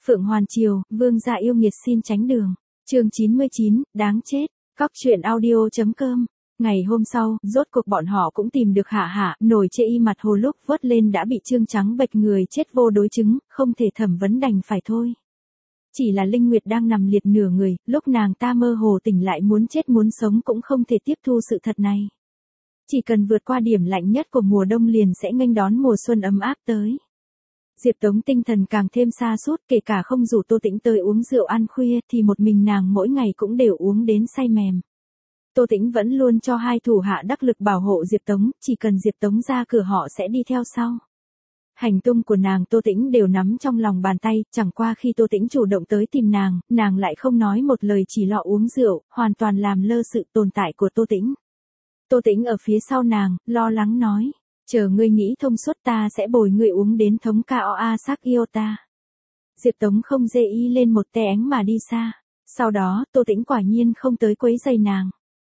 Phượng Hoàn Triều, vương gia yêu nghiệt xin tránh đường. Chương 99, đáng chết. Cóc truyện audio.com. Ngày hôm sau, rốt cuộc bọn họ cũng tìm được Hạ Hạ, nồi chê y mặt hồ lúc vớt lên đã bị trương trắng bệch người chết vô đối chứng, không thể thẩm vấn đành phải thôi. Chỉ là Linh Nguyệt đang nằm liệt nửa người, lúc nàng ta mơ hồ tỉnh lại muốn chết muốn sống cũng không thể tiếp thu sự thật này. Chỉ cần vượt qua điểm lạnh nhất của mùa đông liền sẽ nghênh đón mùa xuân ấm áp tới. Diệp Tống tinh thần càng thêm sa sút, kể cả không rủ Tô Tĩnh tới uống rượu ăn khuya thì một mình nàng mỗi ngày cũng đều uống đến say mềm. Tô Tĩnh vẫn luôn cho hai thủ hạ đắc lực bảo hộ Diệp Tống, chỉ cần Diệp Tống ra cửa họ sẽ đi theo sau. Hành tung của nàng Tô Tĩnh đều nắm trong lòng bàn tay, chẳng qua khi Tô Tĩnh chủ động tới tìm nàng lại không nói một lời chỉ lo uống rượu, hoàn toàn làm lơ sự tồn tại của Tô Tĩnh. Tô Tĩnh ở phía sau nàng, lo lắng nói, chờ ngươi nghĩ thông suốt ta sẽ bồi ngươi uống đến thống Koa sắc yêu ta. Diệp Tống không dê y lên một tè ánh mà đi xa. Sau đó, Tô Tĩnh quả nhiên không tới quấy rầy nàng.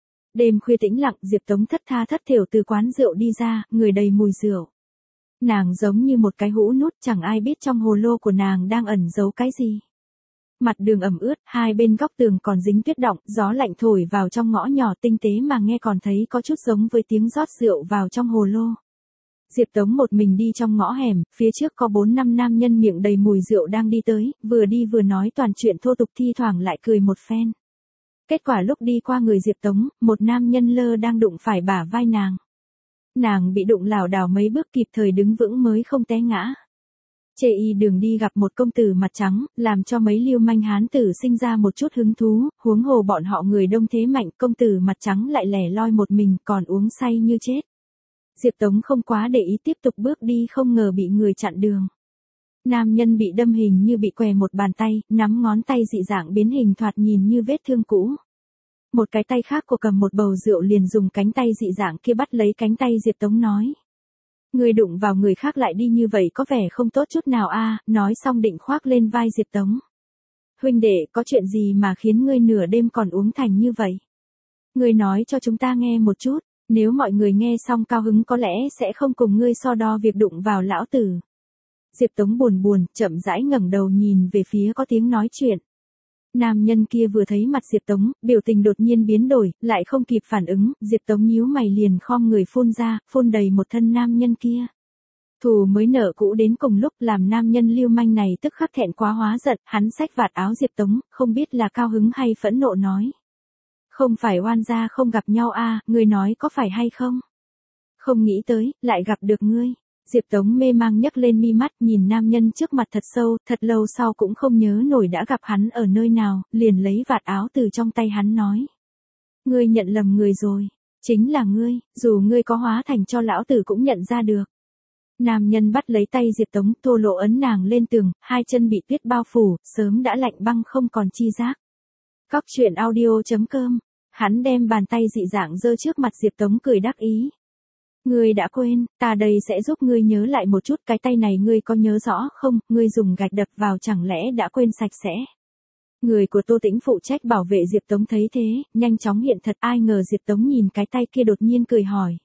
Đêm khuya tĩnh lặng, Diệp Tống thất tha thất thểu từ quán rượu đi ra, người đầy mùi rượu. Nàng giống như một cái hũ nút, chẳng ai biết trong hồ lô của nàng đang ẩn giấu cái gì. Mặt đường ẩm ướt, hai bên góc tường còn dính tuyết đọng, gió lạnh thổi vào trong ngõ nhỏ tinh tế mà nghe còn thấy có chút giống với tiếng rót rượu vào trong hồ lô. Diệp Tống một mình đi trong ngõ hẻm, phía trước có 4-5 nam nhân miệng đầy mùi rượu đang đi tới, vừa đi vừa nói toàn chuyện thô tục thi thoảng lại cười một phen. Kết quả lúc đi qua người Diệp Tống, một nam nhân lơ đang đụng phải bả vai nàng. Nàng bị đụng lảo đảo mấy bước kịp thời đứng vững mới không té ngã. Chê y đường đi gặp một công tử mặt trắng, làm cho mấy lưu manh hán tử sinh ra một chút hứng thú, huống hồ bọn họ người đông thế mạnh, công tử mặt trắng lại lẻ loi một mình còn uống say như chết. Diệp Tống không quá để ý tiếp tục bước đi không ngờ bị người chặn đường. Nam nhân bị đâm hình như bị què một bàn tay, nắm ngón tay dị dạng biến hình thoạt nhìn như vết thương cũ. Một cái tay khác của cầm một bầu rượu liền dùng cánh tay dị dạng kia bắt lấy cánh tay Diệp Tống nói. Người đụng vào người khác lại đi như vậy có vẻ không tốt chút nào a. Nói xong định khoác lên vai Diệp Tống. Huynh đệ, có chuyện gì mà khiến ngươi nửa đêm còn uống thành như vậy? Ngươi nói cho chúng ta nghe một chút, nếu mọi người nghe xong cao hứng có lẽ sẽ không cùng ngươi so đo việc đụng vào lão tử. Diệp Tống buồn buồn, chậm rãi ngẩng đầu nhìn về phía có tiếng nói chuyện. Nam nhân kia vừa thấy mặt Diệp Tống, biểu tình đột nhiên biến đổi, lại không kịp phản ứng, Diệp Tống nhíu mày liền khom người phun ra, phun đầy một thân nam nhân kia. Thù mới nợ cũ đến cùng lúc làm nam nhân lưu manh này tức khắc thẹn quá hóa giận, hắn xách vạt áo Diệp Tống, không biết là cao hứng hay phẫn nộ nói. Không phải oan gia không gặp nhau a, ngươi nói có phải hay không? Không nghĩ tới, lại gặp được ngươi. Diệp Tống mê mang nhấc lên mi mắt nhìn nam nhân trước mặt thật sâu, thật lâu sau cũng không nhớ nổi đã gặp hắn ở nơi nào, liền lấy vạt áo từ trong tay hắn nói. Ngươi nhận lầm người rồi, chính là ngươi, dù ngươi có hóa thành cho lão tử cũng nhận ra được. Nam nhân bắt lấy tay Diệp Tống thô lỗ ấn nàng lên tường, hai chân bị tuyết bao phủ, sớm đã lạnh băng không còn chi giác. Cóc truyện audio.com, hắn đem bàn tay dị dạng giơ trước mặt Diệp Tống cười đắc ý. Ngươi đã quên, ta đây sẽ giúp ngươi nhớ lại một chút, cái tay này ngươi có nhớ rõ không, ngươi dùng gạch đập vào chẳng lẽ đã quên sạch sẽ. Người của Tô Tĩnh phụ trách bảo vệ Diệp Tống thấy thế, nhanh chóng hiện thật, ai ngờ Diệp Tống nhìn cái tay kia đột nhiên cười hỏi.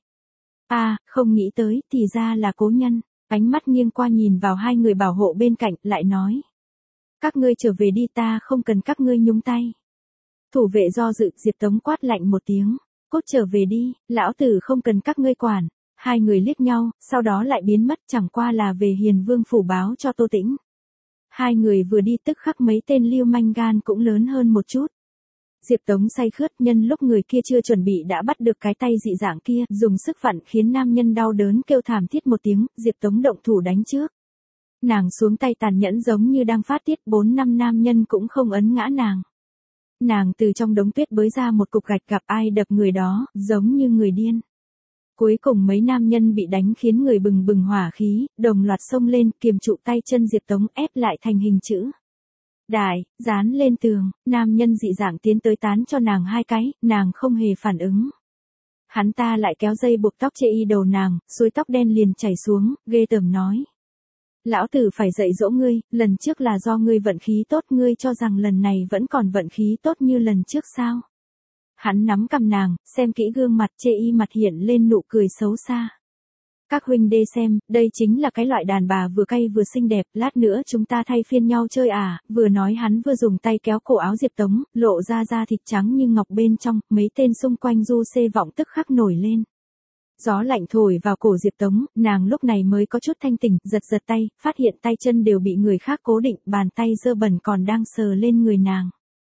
Không nghĩ tới, thì ra là cố nhân, ánh mắt nghiêng qua nhìn vào hai người bảo hộ bên cạnh, lại nói. Các ngươi trở về đi, ta không cần các ngươi nhúng tay. Thủ vệ do dự, Diệp Tống quát lạnh một tiếng. Cốt trở về đi, lão tử không cần các ngươi quản. Hai người liếc nhau, sau đó lại biến mất, chẳng qua là về Hiền Vương phủ báo cho Tô Tĩnh. Hai người vừa đi tức khắc mấy tên lưu manh gan cũng lớn hơn một chút. Diệp Tống say khướt, nhân lúc người kia chưa chuẩn bị đã bắt được cái tay dị dạng kia, dùng sức vặn khiến nam nhân đau đớn kêu thảm thiết một tiếng, Diệp Tống động thủ đánh trước. Nàng xuống tay tàn nhẫn giống như đang phát tiết, 4-5 nam nhân cũng không ấn ngã nàng. Nàng từ trong đống tuyết bới ra một cục gạch, gặp ai đập người đó, giống như người điên. Cuối cùng mấy nam nhân bị đánh khiến người bừng bừng hỏa khí, đồng loạt xông lên, kiềm trụ tay chân Diệp Tống ép lại thành hình chữ đại, dán lên tường, nam nhân dị dạng tiến tới tán cho nàng hai cái, nàng không hề phản ứng. Hắn ta lại kéo dây buộc tóc chê y đầu nàng, suối tóc đen liền chảy xuống, ghê tởm nói. Lão tử phải dạy dỗ ngươi, lần trước là do ngươi vận khí tốt, ngươi cho rằng lần này vẫn còn vận khí tốt như lần trước sao? Hắn nắm cằm nàng, xem kỹ gương mặt chê y mặt hiện lên nụ cười xấu xa. Các huynh đê xem, đây chính là cái loại đàn bà vừa cay vừa xinh đẹp, lát nữa chúng ta thay phiên nhau chơi à, vừa nói hắn vừa dùng tay kéo cổ áo Diệp Tống, lộ ra da thịt trắng như ngọc bên trong, mấy tên xung quanh du xê vọng tức khắc nổi lên. Gió lạnh thổi vào cổ Diệp Tống, nàng lúc này mới có chút thanh tỉnh, giật giật tay, phát hiện tay chân đều bị người khác cố định, bàn tay dơ bẩn còn đang sờ lên người nàng.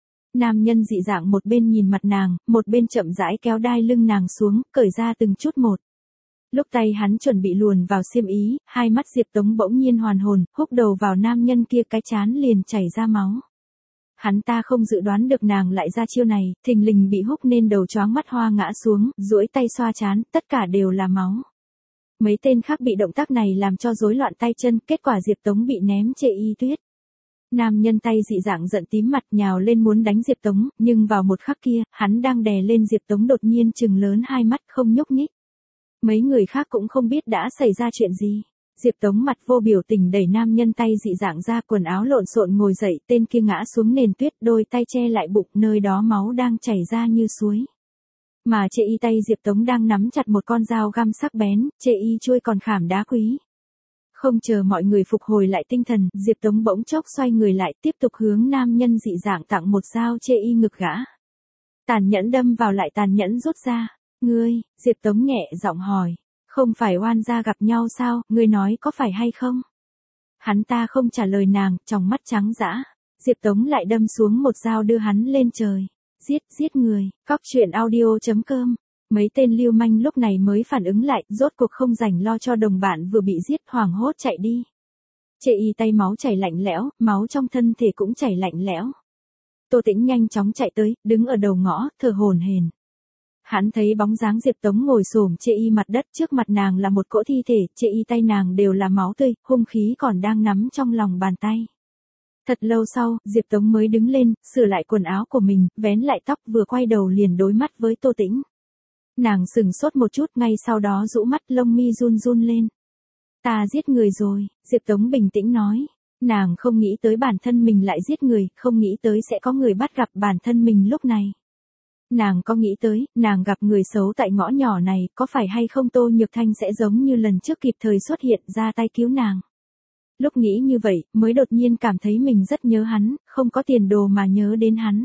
Nam nhân dị dạng một bên nhìn mặt nàng, một bên chậm rãi kéo đai lưng nàng xuống, cởi ra từng chút một. Lúc tay hắn chuẩn bị luồn vào xiêm ý, hai mắt Diệp Tống bỗng nhiên hoàn hồn, húc đầu vào nam nhân kia cái chán liền chảy ra máu. Hắn ta không dự đoán được nàng lại ra chiêu này, thình lình bị húc nên đầu choáng mắt hoa ngã xuống, duỗi tay xoa chán, tất cả đều là máu. Mấy tên khác bị động tác này làm cho rối loạn tay chân, kết quả Diệp Tống bị ném chê y tuyết. Nam nhân tay dị dạng giận tím mặt nhào lên muốn đánh Diệp Tống, nhưng vào một khắc kia, hắn đang đè lên Diệp Tống đột nhiên trừng lớn hai mắt không nhúc nhích. Mấy người khác cũng không biết đã xảy ra chuyện gì. Diệp Tống mặt vô biểu tình đẩy nam nhân tay dị dạng ra, quần áo lộn xộn ngồi dậy, tên kia ngã xuống nền tuyết, đôi tay che lại bụng, nơi đó máu đang chảy ra như suối. Mà chê y tay Diệp Tống đang nắm chặt một con dao găm sắc bén, chê y chuôi còn khảm đá quý. Không chờ mọi người phục hồi lại tinh thần, Diệp Tống bỗng chốc xoay người lại, tiếp tục hướng nam nhân dị dạng tặng một dao chê y ngực gã. Tàn nhẫn đâm vào lại tàn nhẫn rút ra. Ngươi, Diệp Tống nhẹ giọng hỏi, không phải oan gia gặp nhau sao, ngươi nói có phải hay không? Hắn ta không trả lời nàng, trong mắt trắng dã. Diệp Tống lại đâm xuống một dao đưa hắn lên trời. Giết người, Cóc truyện audio.com. Mấy tên lưu manh lúc này mới phản ứng lại, rốt cuộc không rảnh lo cho đồng bạn vừa bị giết, hoảng hốt chạy đi. Chê y tay máu chảy lạnh lẽo, máu trong thân thể cũng chảy lạnh lẽo. Tô Tĩnh nhanh chóng chạy tới, đứng ở đầu ngõ, thở hổn hển. Hắn thấy bóng dáng Diệp Tống ngồi xổm chê y mặt đất, trước mặt nàng là một cỗ thi thể, chê y tay nàng đều là máu tươi, hung khí còn đang nắm trong lòng bàn tay. Thật lâu sau, Diệp Tống mới đứng lên, sửa lại quần áo của mình, vén lại tóc, vừa quay đầu liền đối mắt với Tô Tĩnh. Nàng sừng sốt một chút, ngay sau đó rũ mắt, lông mi run run lên. Ta giết người rồi, Diệp Tống bình tĩnh nói. Nàng không nghĩ tới bản thân mình lại giết người, không nghĩ tới sẽ có người bắt gặp bản thân mình lúc này. Nàng có nghĩ tới, nàng gặp người xấu tại ngõ nhỏ này, có phải hay không Tô Nhược Thanh sẽ giống như lần trước kịp thời xuất hiện ra tay cứu nàng. Lúc nghĩ như vậy, mới đột nhiên cảm thấy mình rất nhớ hắn, không có tiền đồ mà nhớ đến hắn.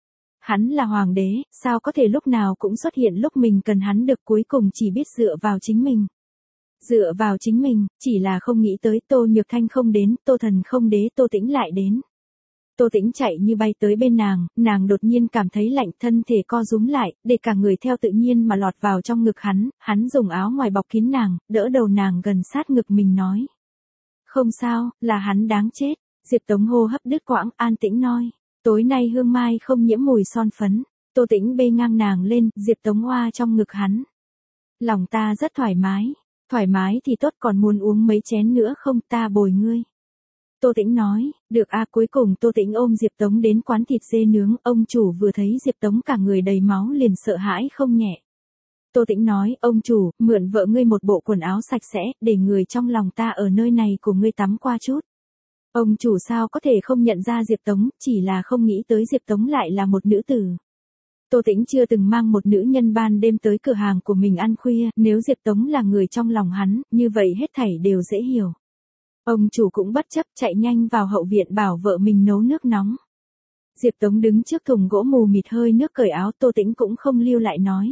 Hắn là hoàng đế, sao có thể lúc nào cũng xuất hiện lúc mình cần hắn được, cuối cùng chỉ biết dựa vào chính mình. Dựa vào chính mình, chỉ là không nghĩ tới Tô Nhược Thanh không đến, Tô Thần không đế, Tô Tĩnh lại đến. Tô Tĩnh chạy như bay tới bên nàng đột nhiên cảm thấy lạnh, thân thể co rúm lại, để cả người theo tự nhiên mà lọt vào trong ngực hắn dùng áo ngoài bọc kín nàng, đỡ đầu nàng gần sát ngực mình nói. Không sao, là hắn đáng chết. Diệp Tống hô hấp đứt quãng, an tĩnh nói. Tối nay hương mai không nhiễm mùi son phấn. Tô Tĩnh bê ngang nàng lên, Diệp Tống hoa trong ngực hắn. Lòng ta rất thoải mái thì tốt, còn muốn uống mấy chén nữa không, ta bồi ngươi. Tô Tĩnh nói, được a. Cuối cùng Tô Tĩnh ôm Diệp Tống đến quán thịt dê nướng, ông chủ vừa thấy Diệp Tống cả người đầy máu liền sợ hãi không nhẹ. Tô Tĩnh nói, ông chủ, mượn vợ ngươi một bộ quần áo sạch sẽ, để người trong lòng ta ở nơi này của ngươi tắm qua chút. Ông chủ sao có thể không nhận ra Diệp Tống, chỉ là không nghĩ tới Diệp Tống lại là một nữ tử. Tô Tĩnh chưa từng mang một nữ nhân ban đêm tới cửa hàng của mình ăn khuya, nếu Diệp Tống là người trong lòng hắn, như vậy hết thảy đều dễ hiểu. Ông chủ cũng bất chấp chạy nhanh vào hậu viện bảo vợ mình nấu nước nóng. Diệp Tống đứng trước thùng gỗ mù mịt hơi nước cởi áo, Tô Tĩnh cũng không lưu lại nói.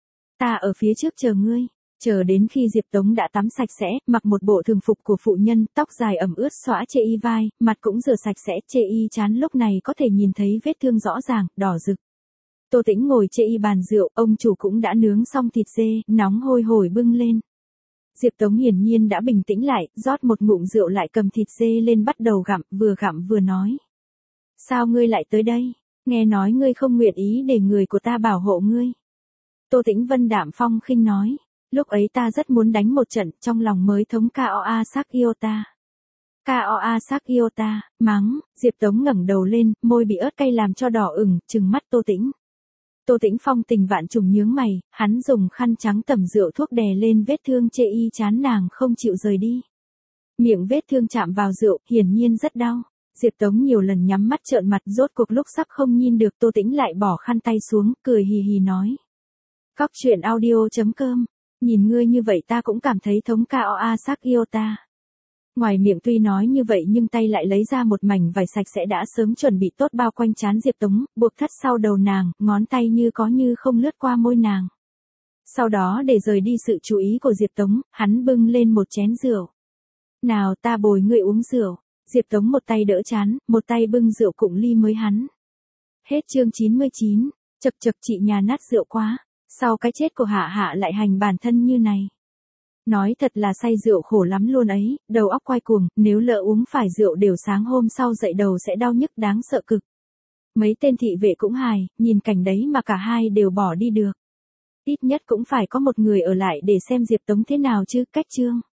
Ta ở phía trước chờ ngươi. Chờ đến khi Diệp Tống đã tắm sạch sẽ, mặc một bộ thường phục của phụ nhân, tóc dài ẩm ướt xõa chê y vai, mặt cũng rửa sạch sẽ, chê y trán lúc này có thể nhìn thấy vết thương rõ ràng, đỏ rực. Tô Tĩnh ngồi chê y bàn rượu, ông chủ cũng đã nướng xong thịt dê, nóng hôi hổi bưng lên. Diệp Tống hiển nhiên đã bình tĩnh lại, rót một ngụm rượu lại cầm thịt dê lên bắt đầu gặm vừa nói. Sao ngươi lại tới đây? Nghe nói ngươi không nguyện ý để người của ta bảo hộ ngươi. Tô Tĩnh vân đạm phong khinh nói. Lúc ấy ta rất muốn đánh một trận, trong lòng mới thống Koa sắc yêu ta. Koa sắc yêu ta, mắng. Diệp Tống ngẩng đầu lên, môi bị ớt cay làm cho đỏ ửng, trừng mắt Tô Tĩnh. Tô Tĩnh phong tình vạn trùng nhướng mày, hắn dùng khăn trắng tẩm rượu thuốc đè lên vết thương chê y chán nàng không chịu rời đi. Miệng vết thương chạm vào rượu, hiển nhiên rất đau. Diệp Tống nhiều lần nhắm mắt trợn mặt, rốt cuộc lúc sắp không nhìn được Tô Tĩnh lại bỏ khăn tay xuống, cười hì hì nói. Cóc truyện audio.com Nhìn ngươi như vậy ta cũng cảm thấy thống cao a sắc yêu ta. Ngoài miệng tuy nói như vậy nhưng tay lại lấy ra một mảnh vải sạch sẽ đã sớm chuẩn bị tốt bao quanh trán Diệp Tống, buộc thắt sau đầu nàng, ngón tay như có như không lướt qua môi nàng. Sau đó để rời đi sự chú ý của Diệp Tống, hắn bưng lên một chén rượu. Nào ta bồi ngươi uống rượu. Diệp Tống một tay đỡ chán, một tay bưng rượu cụng ly mới hắn. Hết chương 99, chập chập chị nhà nát rượu quá, sau cái chết của Hạ Hạ lại hành bản thân như này. Nói thật là say rượu khổ lắm luôn ấy, đầu óc quay cuồng, nếu lỡ uống phải rượu đều sáng hôm sau dậy đầu sẽ đau nhức đáng sợ cực. Mấy tên thị vệ cũng hài, nhìn cảnh đấy mà cả hai đều bỏ đi được. Ít nhất cũng phải có một người ở lại để xem Diệp Tống thế nào chứ, cách chương.